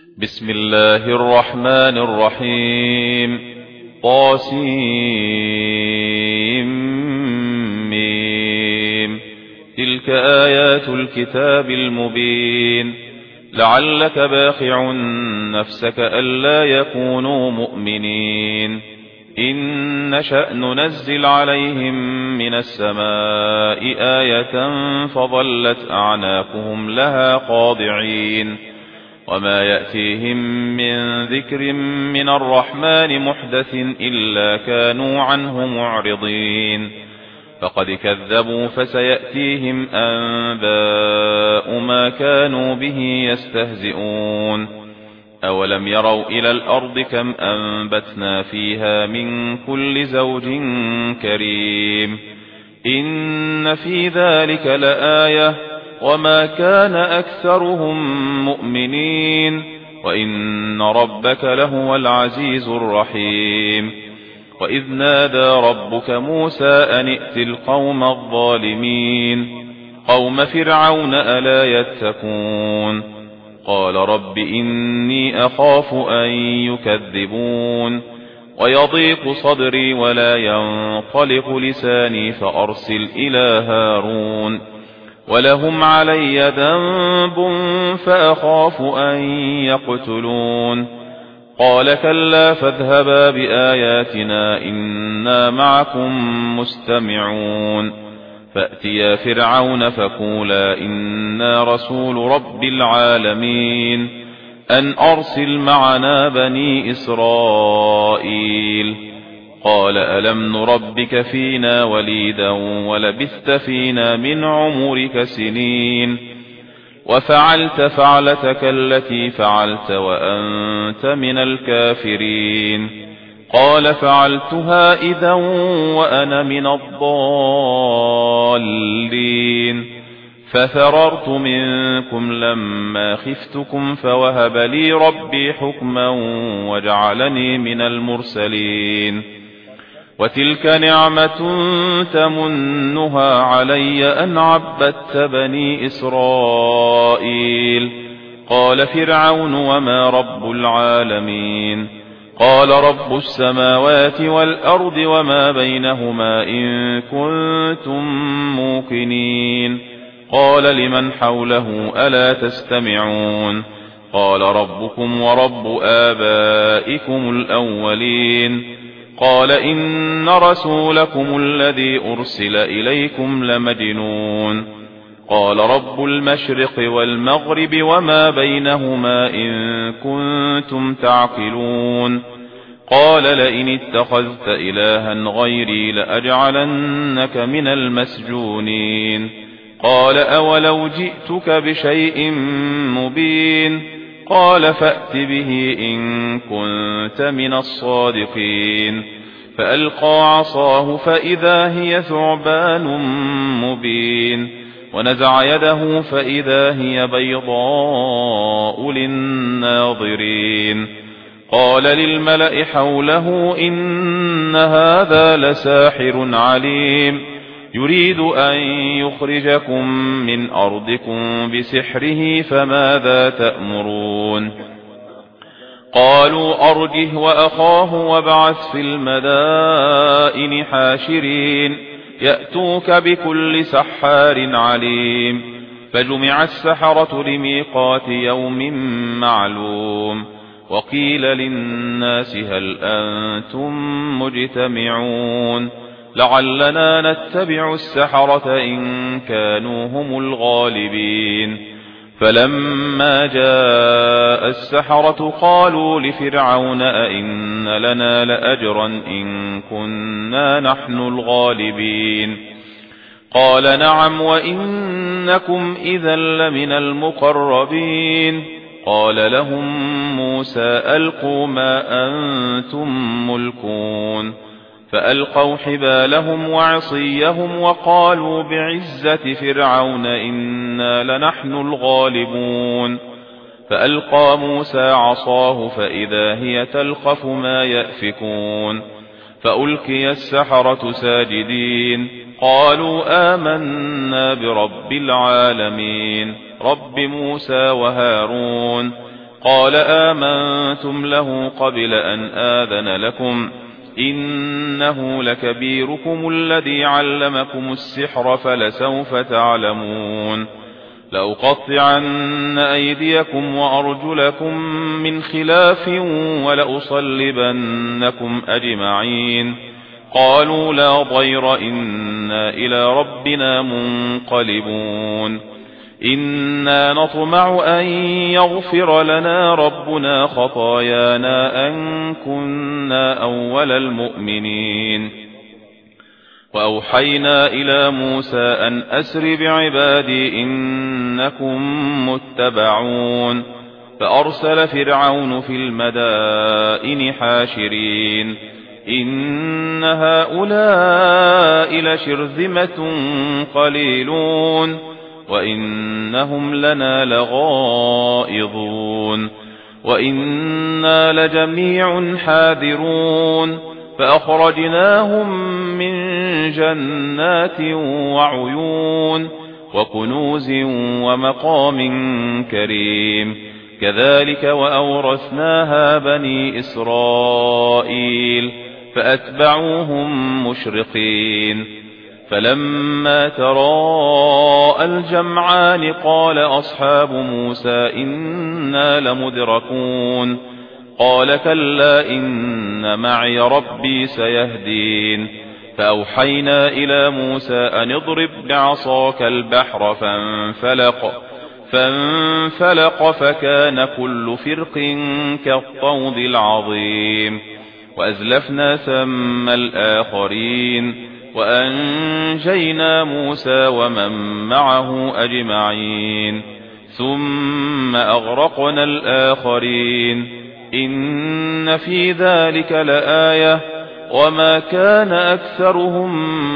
بسم الله الرحمن الرحيم. طاسيم. تلك آيات الكتاب المبين. لعلك باخع نفسك ألا يكونوا مؤمنين إن نشأ ننزل عليهم من السماء آية فظلت أعناقهم لها خاضعين وما يأتيهم من ذكر من الرحمن محدث إلا كانوا عنه معرضين فقد كذبوا فسيأتيهم أنباء ما كانوا به يستهزئون أولم يروا إلى الأرض كم أنبتنا فيها من كل زوج كريم إن في ذلك لآية وما كان أكثرهم مؤمنين وإن ربك لهو العزيز الرحيم. وإذ نادى ربك موسى أن ائت القوم الظالمين قوم فرعون ألا يتقون قال رب إني أخاف أن يكذبون ويضيق صدري ولا ينطلق لساني فأرسل إلى هارون ولهم علي ذنب فأخاف أن يقتلون قال كلا فاذهبا بآياتنا إنا معكم مستمعون فأتيا فرعون فقولا إنا رسول رب العالمين أن أرسل معنا بني إسرائيل قال ألم نربك فينا وليدا ولبثت فينا من عمرك سنين وفعلت فعلتك التي فعلت وأنت من الكافرين قال فعلتها إذا وأنا من الضالين ففررت منكم لما خفتكم فوهب لي ربي حكما وجعلني من المرسلين وتلك نعمة تمنها علي أن عبدت بني إسرائيل قال فرعون وما رب العالمين قال رب السماوات والأرض وما بينهما إن كنتم موقنين قال لمن حوله ألا تستمعون قال ربكم ورب آبائكم الأولين قال إن رسولكم الذي أرسل إليكم لمجنون قال رب المشرق والمغرب وما بينهما إن كنتم تعقلون قال لئن اتخذت إلها غيري لأجعلنك من المسجونين قال أولو جئتك بشيء مبين قال فأت به إن كنت من الصادقين فألقى عصاه فإذا هي ثعبان مبين ونزع يده فإذا هي بيضاء للناظرين قال للملأ حوله إن هذا لساحر عليم يريد أن يخرجكم من أرضكم بسحره فماذا تأمرون قالوا أرجه وأخاه وابعث في المدائن حاشرين يأتوك بكل سحار عليم فجمع السحرة لميقات يوم معلوم وقيل للناس هل أنتم مجتمعون لعلنا نتبع السحرة إن كانوا هم الغالبين فلما جاء السحرة قالوا لفرعون أئن لنا لأجرا إن كنا نحن الغالبين قال نعم وإنكم إذا لمن المقربين قال لهم موسى ألقوا ما أنتم ملقون فألقوا حبالهم وعصيهم وقالوا بعزة فرعون إنا لنحن الغالبون فألقى موسى عصاه فإذا هي تلقف ما يأفكون فألقي السحرة ساجدين قالوا آمنا برب العالمين رب موسى وهارون قال آمنتم له قبل أن آذن لكم إنه لكبيركم الذي علمكم السحر فلسوف تعلمون لأقطعن أيديكم وأرجلكم من خلاف ولأصلبنكم أجمعين قالوا لا ضير إنا إلى ربنا منقلبون إنا نطمع أن يغفر لنا ربنا خطايانا أن كنا أول المؤمنين وأوحينا إلى موسى أن أسر بعبادي إنكم متبعون فأرسل فرعون في المدائن حاشرين إن هؤلاء لشرذمة قليلون وإنهم لنا لغائظون وإنا لجميع حاذرون فأخرجناهم من جنات وعيون وكنوز ومقام كريم كذلك وأورثناها بني إسرائيل فأتبعوهم مشرقين فلما تراءى الجمعان قال أصحاب موسى إنا لمدركون قال كلا إن معي ربي سيهدين فأوحينا إلى موسى أن اضرب بعصاك البحر فانفلق فكان كل فرق كالطود العظيم وأزلفنا ثم الآخرين وأنجينا موسى ومن معه أجمعين ثم أغرقنا الآخرين إن في ذلك لآية وما كان أكثرهم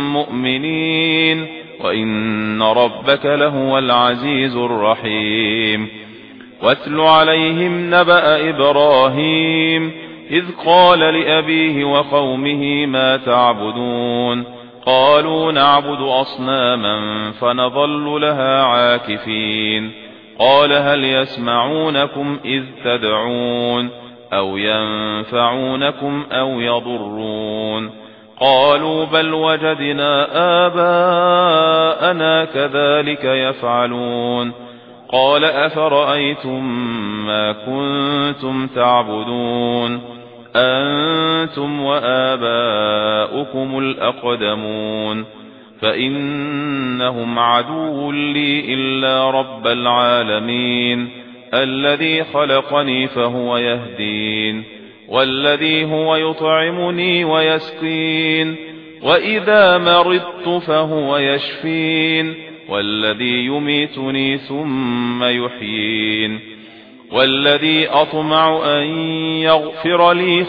مؤمنين وإن ربك لهو العزيز الرحيم واتل عليهم نبأ إبراهيم إذ قال لأبيه وقومه ما تعبدون قالوا نعبد أصناما فنظل لها عاكفين قال هل يسمعونكم إذ تدعون أو ينفعونكم أو يضرون قالوا بل وجدنا آباءنا كذلك يفعلون قال أفرأيتم ما كنتم تعبدون أنتم وآباؤكم الأقدمون فإنهم عدو لي إلا رب العالمين الذي خلقني فهو يهدين والذي هو يطعمني ويسقين وإذا مرضت فهو يشفين والذي يميتني ثم يحيين والذي أطمع أن يغفر لي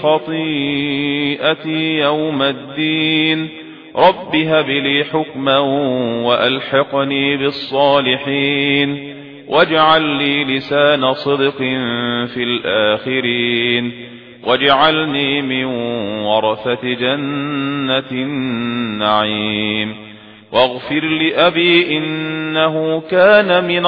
خطيئتي يوم الدين رب هب لي حكما وألحقني بالصالحين واجعل لي لسان صدق في الآخرين واجعلني من ورثة جنة النعيم واغفر لأبي إنه كان من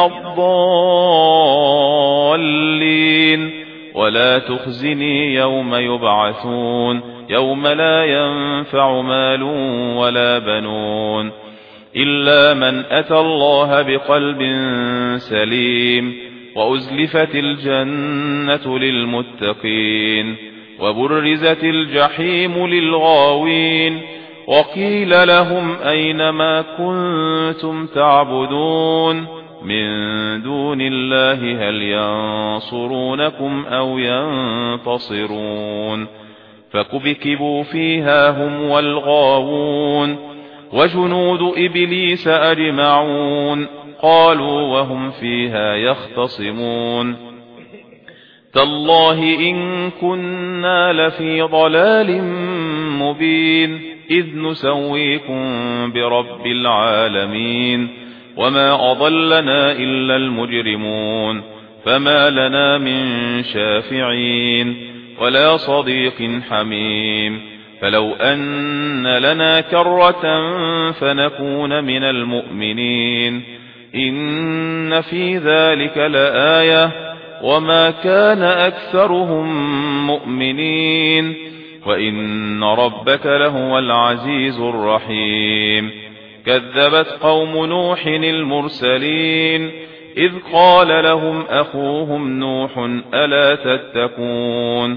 الضالين ولا تخزني يوم يبعثون يوم لا ينفع مال ولا بنون إلا من أتى الله بقلب سليم وأزلفت الجنة للمتقين وبرزت الجحيم للغاوين وقيل لهم أين ما كنتم تعبدون من دون الله هل ينصرونكم أو ينتصرون فكبكبوا فيها هم والغاوون وجنود إبليس أجمعون قالوا وهم فيها يختصمون تالله إن كنا لفي ضلال مبين إذ نسويكم برب العالمين وما أضلنا إلا المجرمون فما لنا من شافعين ولا صديق حميم فلو أن لنا كرة فنكون من المؤمنين إن في ذلك لآية وما كان أكثرهم مؤمنين وإن ربك لهو العزيز الرحيم كذبت قوم نوح المرسلين إذ قال لهم أخوهم نوح ألا تتقون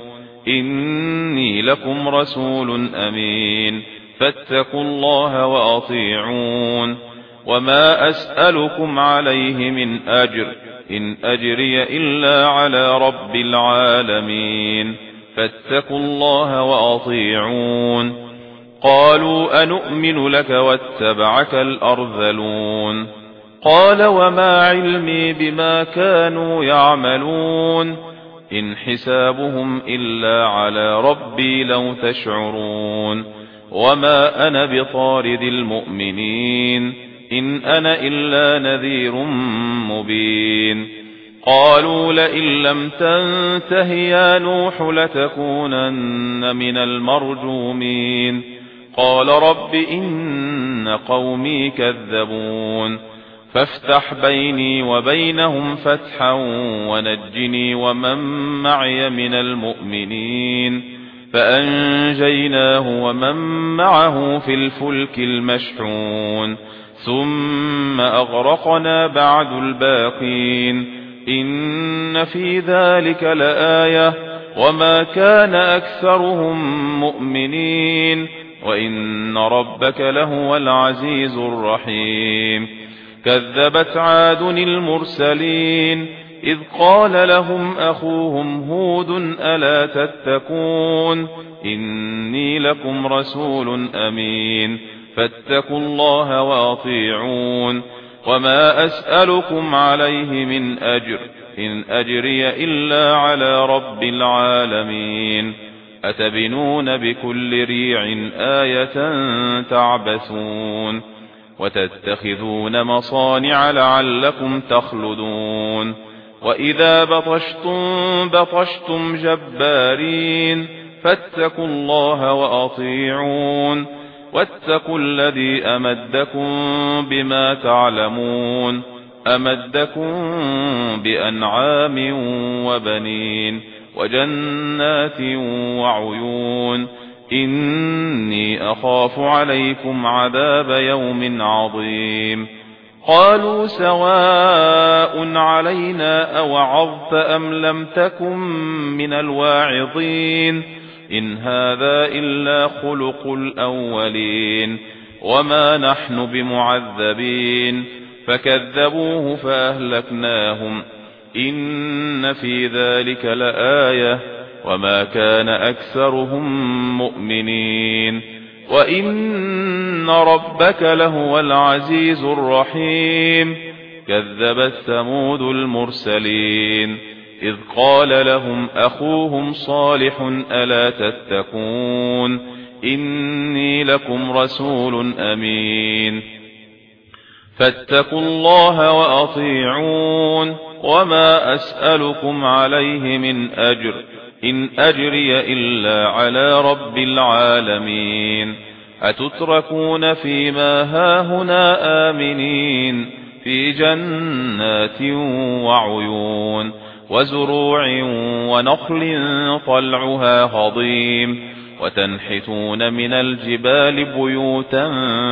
إني لكم رسول أمين فاتقوا الله وأطيعون وما أسألكم عليه من أجر إن أجري إلا على رب العالمين فاتقوا الله وأطيعون قالوا أنؤمن لك واتبعك الأرذلون قال وما علمي بما كانوا يعملون إن حسابهم إلا على ربي لو تشعرون وما أنا بطارد المؤمنين إن أنا إلا نذير مبين قالوا لئن لم تنته يا نوح لتكونن من المرجومين قال رب إن قومي كذبون فافتح بيني وبينهم فتحا ونجني ومن معي من المؤمنين فأنجيناه ومن معه في الفلك المشحون ثم أغرقنا بعد الباقين إن في ذلك لآية وما كان أكثرهم مؤمنين وإن ربك لهو العزيز الرحيم كذبت عاد المرسلين إذ قال لهم أخوهم هود ألا تتقون إني لكم رسول أمين فاتقوا الله وأطيعون وما أسألكم عليه من أجر إن أجري إلا على رب العالمين أتبنون بكل ريع آية تعبثون وتتخذون مصانع لعلكم تخلدون وإذا بطشتم جبارين فاتقوا الله وأطيعون واتقوا الذي أمدكم بما تعلمون أمدكم بأنعام وبنين وجنات وعيون إني أخاف عليكم عذاب يوم عظيم قالوا سواء علينا أوعظت أم لم تكن من الواعظين إن هذا إلا خلق الأولين وما نحن بمعذبين فكذبوه فأهلكناهم إن في ذلك لآية وما كان أكثرهم مؤمنين وإن ربك لهو العزيز الرحيم كذبت ثمود المرسلين إذ قال لهم أخوهم صالح ألا تتقون إني لكم رسول أمين فاتقوا الله وأطيعون وما أسألكم عليه من أجر إن أجري إلا على رب العالمين أتتركون فيما هاهنا آمنين في جنات وعيون وزروع ونخل طلعها هضيم وتنحتون من الجبال بيوتا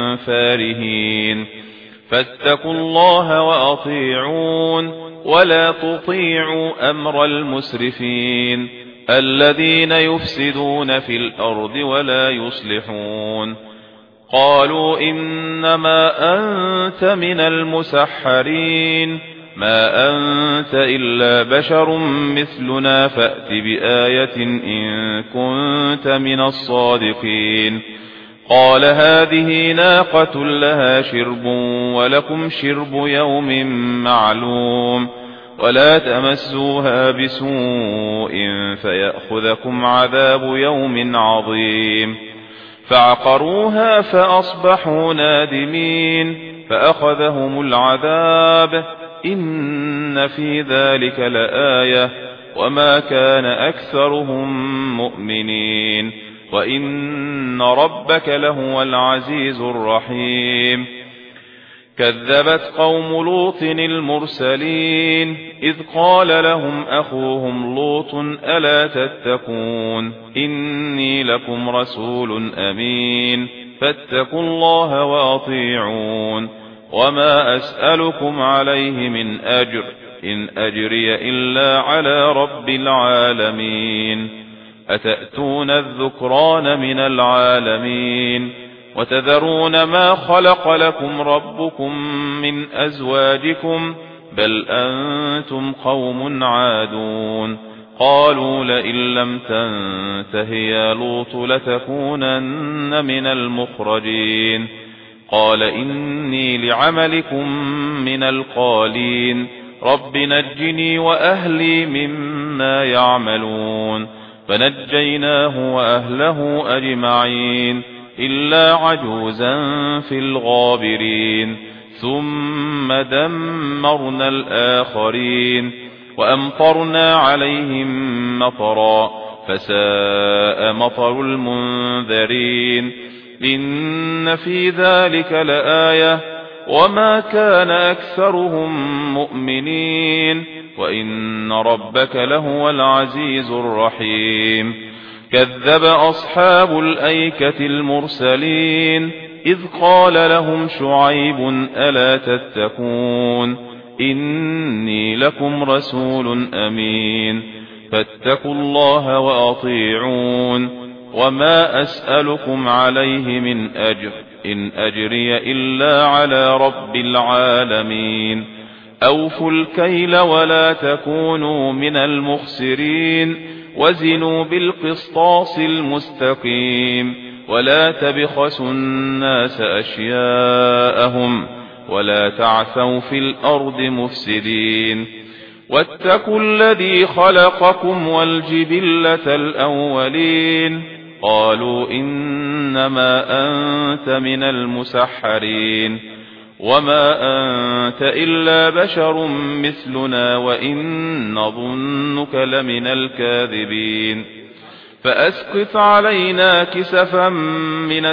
فارهين فاتقوا الله وأطيعون ولا تطيعوا أمر المسرفين الذين يفسدون في الأرض ولا يصلحون قالوا إنما أنت من المسحرين ما أنت إلا بشر مثلنا فأت بآية إن كنت من الصادقين قال هذه ناقة لها شرب ولكم شرب يوم معلوم ولا تمسوها بسوء فيأخذكم عذاب يوم عظيم فعقروها فأصبحوا نادمين فأخذهم العذاب إن في ذلك لآية وما كان أكثرهم مؤمنين وإن ربك لهو العزيز الرحيم كذبت قوم لوط المرسلين إذ قال لهم أخوهم لوط ألا تتقون إني لكم رسول أمين فاتقوا الله وأطيعون وما أسألكم عليه من أجر إن أجري إلا على رب العالمين أتأتون الذكران من العالمين وتذرون ما خلق لكم ربكم من أزواجكم بل أنتم قوم عادون قالوا لئن لم تنته يا لوط لتكونن من المخرجين قال إني لعملكم من القالين رب نجني وأهلي مما يعملون فنجيناه وأهله أجمعين إلا عجوزا في الغابرين ثم دمرنا الآخرين وأمطرنا عليهم مطرا فساء مطر المنذرين إن في ذلك لآية وما كان أكثرهم مؤمنين وإن ربك لهو العزيز الرحيم كذب أصحاب الأيكة المرسلين إذ قال لهم شعيب ألا تتقون إني لكم رسول أمين فاتقوا الله وأطيعون وما أسألكم عليه من أجر إن أجري إلا على رب العالمين أوفوا الكيل ولا تكونوا من المخسرين وزنوا بالقسطاس المستقيم ولا تبخسوا الناس أشياءهم ولا تعثوا في الأرض مفسدين واتقوا الذي خلقكم والجبلة الأولين قالوا إنما أنت من المسحرين وما أنت إلا بشر مثلنا وإن نظنك لمن الكاذبين فأسقط علينا كسفا من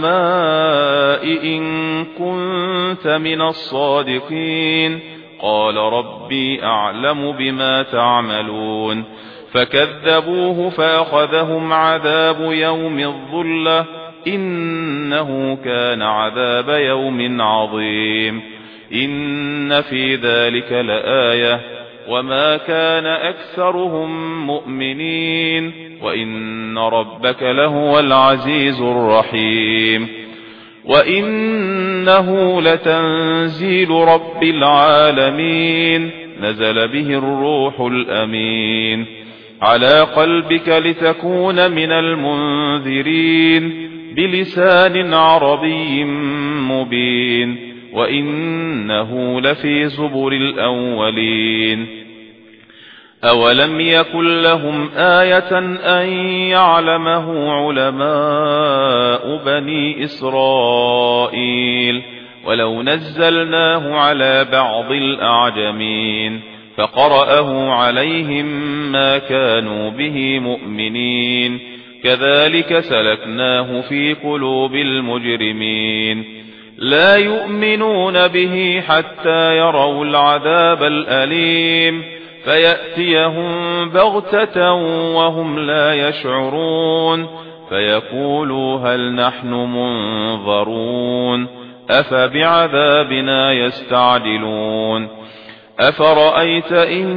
السماء إن كنت من الصادقين قال ربي أعلم بما تعملون فكذبوه فأخذهم عذاب يوم الظلة إنه كان عذاب يوم عظيم إن في ذلك لآية وما كان أكثرهم مؤمنين وإن ربك لهو العزيز الرحيم وإنه لتنزيل رب العالمين نزل به الروح الأمين على قلبك لتكون من المنذرين بلسان عربي مبين وإنه لفي زبر الأولين أولم يكن لهم آية أن يعلمه علماء بني إسرائيل ولو نزلناه على بعض الأعجمين فقرأه عليهم ما كانوا به مؤمنين كذلك سلكناه في قلوب المجرمين لا يؤمنون به حتى يروا العذاب الأليم فيأتيهم بغتة وهم لا يشعرون فيقولوا هل نحن منظرون أفبعذابنا يستعجلون أفرأيت إن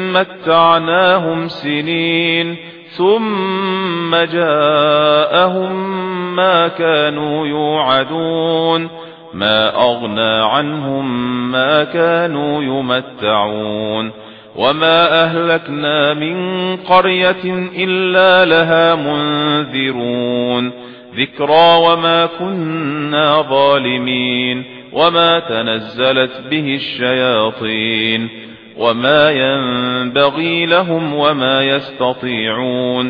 متعناهم سنين ثم جاءهم ما كانوا يوعدون ما أغنى عنهم ما كانوا يمتعون وما أهلكنا من قرية إلا لها منذرون ذكرى وما كنا ظالمين وما تنزلت به الشياطين وما ينبغي لهم وما يستطيعون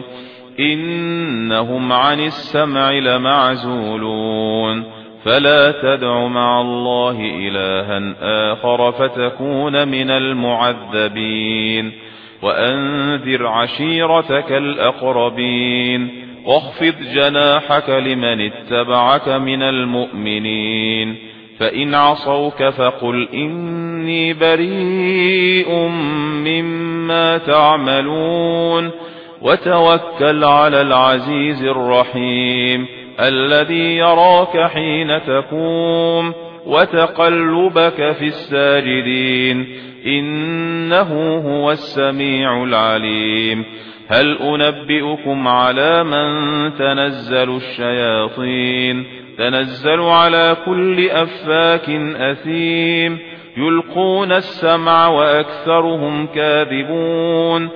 إنهم عن السمع لمعزولون فلا تدع مع الله إلها آخر فتكون من المعذبين وأنذر عشيرتك الأقربين واخفض جناحك لمن اتبعك من المؤمنين فإن عصوك فقل إني بريء مما تعملون وتوكل على العزيز الرحيم الذي يراك حين تقوم وتقلبك في الساجدين إنه هو السميع العليم هل أنبئكم على من تنزل الشياطين تنزل على كل أفاك أثيم يلقون السمع وأكثرهم كاذبون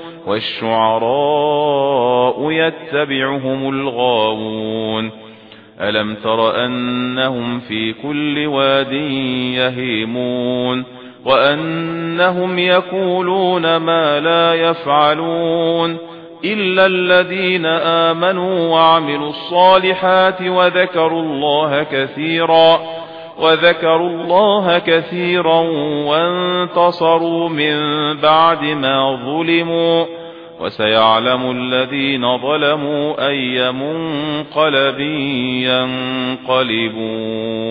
والشعراء يتبعهم الغاوون ألم تر أنهم في كل واد يهيمون وأنهم يقولون ما لا يفعلون إلا الذين آمنوا وعملوا الصالحات وذكروا الله كثيرا وانتصروا من بعد ما ظلموا وسيعلم الذين ظلموا أي منقلب ينقلبون